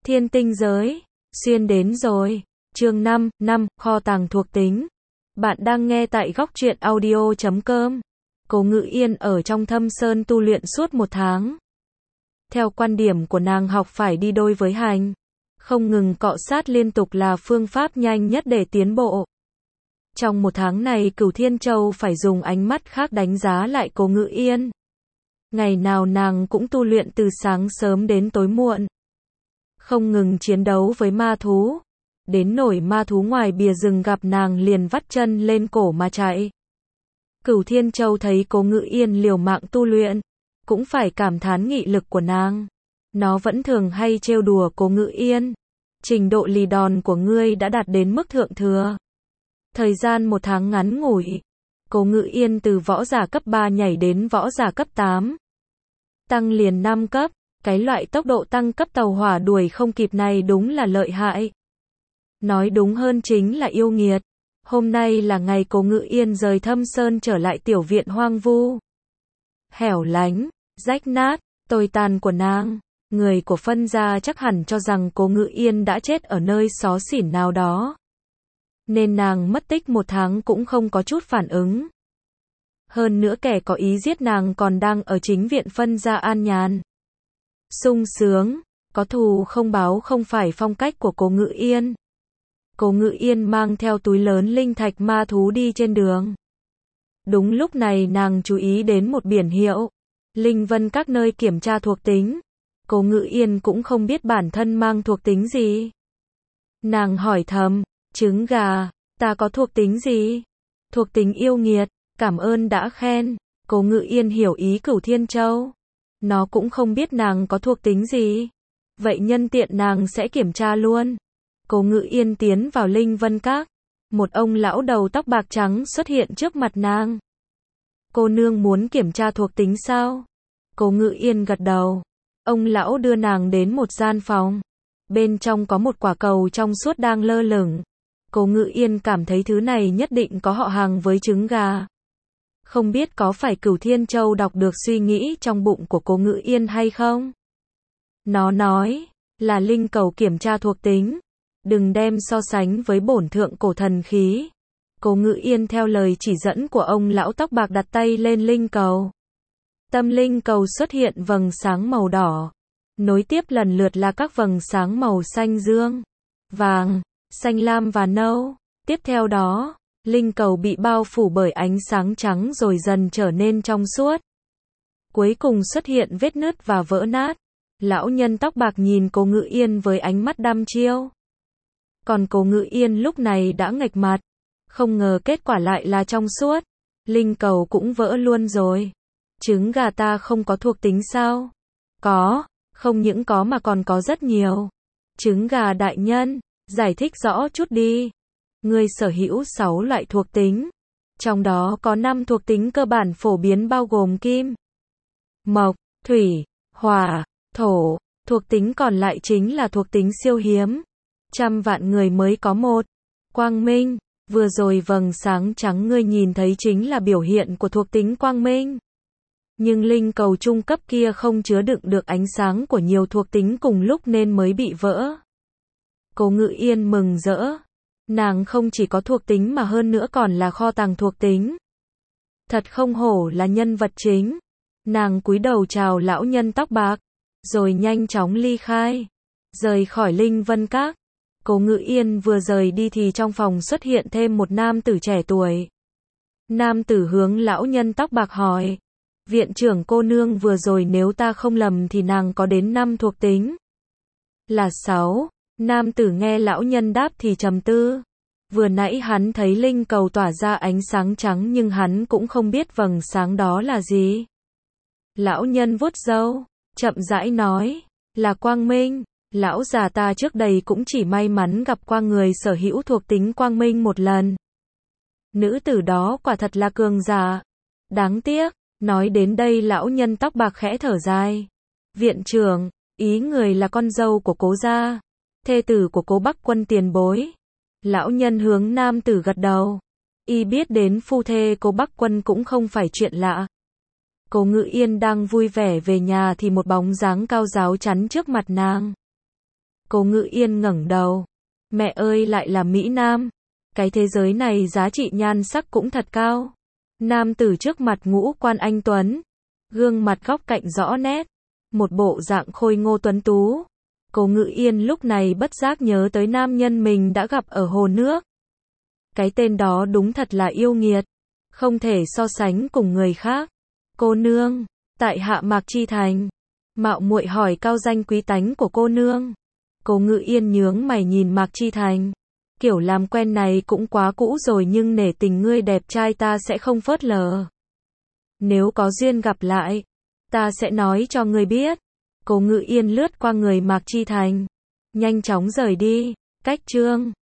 Thiên tinh giới, xuyên đến rồi. Chương 5, kho tàng thuộc tính. Bạn đang nghe tại góc truyện audio.com. Cố Ngự Yên ở trong Thâm Sơn tu luyện suốt 1 tháng. Theo quan điểm của nàng, học phải đi đôi với hành. Không ngừng cọ sát liên tục là phương pháp nhanh nhất để tiến bộ. Trong 1 tháng này, Cửu Thiên Châu phải dùng ánh mắt khác đánh giá lại Cố Ngự Yên. Ngày nào nàng cũng tu luyện từ sáng sớm đến tối muộn. Không ngừng chiến đấu với ma thú. Đến nỗi ma thú ngoài bìa rừng gặp nàng liền vắt chân lên cổ mà chạy. Cửu Thiên Châu thấy Cố Ngự Yên liều mạng tu luyện, cũng phải cảm thán nghị lực của nàng. Nó vẫn thường hay trêu đùa Cố Ngự Yên. Trình độ lì đòn của ngươi đã đạt đến mức thượng thừa. Thời gian 1 tháng ngắn ngủi, Cố Ngự Yên từ võ giả cấp 3 nhảy đến võ giả cấp 8. Tăng liền 5 cấp, cái loại tốc độ tăng cấp tàu hỏa đuổi không kịp này đúng là lợi hại. Nói đúng hơn chính là yêu nghiệt. Hôm nay là ngày Cố Ngự Yên rời Thâm Sơn trở lại tiểu viện hoang vu. Hẻo lánh, rách nát, tồi tàn của nàng. Người của Phân gia chắc hẳn cho rằng Cố Ngự Yên đã chết ở nơi xó xỉnh nào đó. Nên nàng mất tích 1 tháng cũng không có chút phản ứng. Hơn nữa kẻ có ý giết nàng còn đang ở chính viện Phân gia an nhàn. Sung sướng, có thù không báo không phải phong cách của Cố Ngự Yên. Cố Ngự Yên mang theo túi lớn linh thạch ma thú đi trên đường. Đúng lúc này nàng chú ý đến một biển hiệu. Linh Vân các nơi kiểm tra thuộc tính. Cố Ngự Yên cũng không biết bản thân mang thuộc tính gì. Nàng hỏi thầm, trứng gà, ta có thuộc tính gì? Thuộc tính yêu nghiệt, cảm ơn đã khen. Cố Ngự Yên hiểu ý Cửu Thiên Châu. Nó cũng không biết nàng có thuộc tính gì. Vậy nhân tiện nàng sẽ kiểm tra luôn. Cố Ngự Yên tiến vào Linh Vân Các. Một ông lão đầu tóc bạc trắng xuất hiện trước mặt nàng. Cô nương muốn kiểm tra thuộc tính sao? Cố Ngự Yên gật đầu. Ông lão đưa nàng đến một gian phòng. Bên trong có một quả cầu trong suốt đang lơ lửng. Cố Ngự Yên cảm thấy thứ này nhất định có họ hàng với trứng gà. Không biết có phải Cửu Thiên Châu đọc được suy nghĩ trong bụng của Cố Ngự Yên hay không? Nó nói, là linh cầu kiểm tra thuộc tính. Đừng đem so sánh với bổn thượng cổ thần khí. Cố Ngự Yên theo lời chỉ dẫn của ông lão tóc bạc đặt tay lên linh cầu. Tâm linh cầu xuất hiện vầng sáng màu đỏ. Nối tiếp lần lượt là các vầng sáng màu xanh dương, vàng, xanh lam và nâu. Tiếp theo đó, linh cầu bị bao phủ bởi ánh sáng trắng rồi dần trở nên trong suốt. Cuối cùng xuất hiện vết nứt và vỡ nát. Lão nhân tóc bạc nhìn Cố Ngự Yên với ánh mắt đăm chiêu. Còn Cố Ngự Yên lúc này đã nghệch mặt. Không ngờ kết quả lại là trong suốt. Linh cầu cũng vỡ luôn rồi. Trứng gà ta không có thuộc tính sao? Có, không những có mà còn có rất nhiều. Trứng gà đại nhân, giải thích rõ chút đi. Ngươi sở hữu 6 loại thuộc tính. Trong đó có 5 thuộc tính cơ bản phổ biến bao gồm kim, mộc, thủy, hỏa, thổ. Thuộc tính còn lại chính là thuộc tính siêu hiếm. Trăm vạn người mới có một. Quang minh, vừa rồi vầng sáng trắng ngươi nhìn thấy chính là biểu hiện của thuộc tính quang minh. Nhưng linh cầu trung cấp kia không chứa đựng được ánh sáng của nhiều thuộc tính cùng lúc nên mới bị vỡ. Cố Ngự Yên mừng rỡ. Nàng không chỉ có thuộc tính mà hơn nữa còn là kho tàng thuộc tính. Thật không hổ là nhân vật chính. Nàng cúi đầu chào lão nhân tóc bạc, rồi nhanh chóng ly khai, rời khỏi Linh Vân Các. Cố Ngự Yên vừa rời đi thì trong phòng xuất hiện thêm một nam tử trẻ tuổi. Nam tử hướng lão nhân tóc bạc hỏi, viện trưởng cô nương vừa rồi nếu ta không lầm thì nàng có đến 5 thuộc tính. Là 6. Nam tử nghe lão nhân đáp thì trầm tư. Vừa nãy hắn thấy linh cầu tỏa ra ánh sáng trắng nhưng hắn cũng không biết vầng sáng đó là gì. Lão nhân vuốt râu, chậm rãi nói, là quang minh. Lão già ta trước đây cũng chỉ may mắn gặp qua người sở hữu thuộc tính quang minh một lần. Nữ tử đó quả thật là cường giả. Đáng tiếc. Nói đến đây lão nhân tóc bạc khẽ thở dài. Viện trưởng, ý người là con dâu của Cố gia, thê tử của Cố Bắc Quân tiền bối. Lão nhân hướng nam tử gật đầu. Y biết đến phu thê Cố Bắc Quân cũng không phải chuyện lạ. Cố Ngự Yên đang vui vẻ về nhà thì một bóng dáng cao ráo chắn trước mặt nàng. Cố Ngự Yên ngẩng đầu. Mẹ ơi, lại là Mỹ Nam. Cái thế giới này giá trị nhan sắc cũng thật cao. Nam tử trước mặt ngũ quan anh tuấn, gương mặt góc cạnh rõ nét, một bộ dạng khôi ngô tuấn tú. Cố Ngự Yên lúc này bất giác nhớ tới nam nhân mình đã gặp ở hồ nước. Cái tên đó đúng thật là yêu nghiệt, không thể so sánh cùng người khác. Cô nương, tại hạ Mạc Chi Thành. Mạo muội hỏi cao danh quý tánh của cô nương. Cố Ngự Yên nhướng mày nhìn Mạc Chi Thành. Kiểu làm quen này cũng quá cũ rồi, nhưng nể tình ngươi đẹp trai ta sẽ không phớt lờ. Nếu có duyên gặp lại, ta sẽ nói cho ngươi biết. Cố Ngự Yên lướt qua người Mạc Chi Thành, nhanh chóng rời đi. Cách chương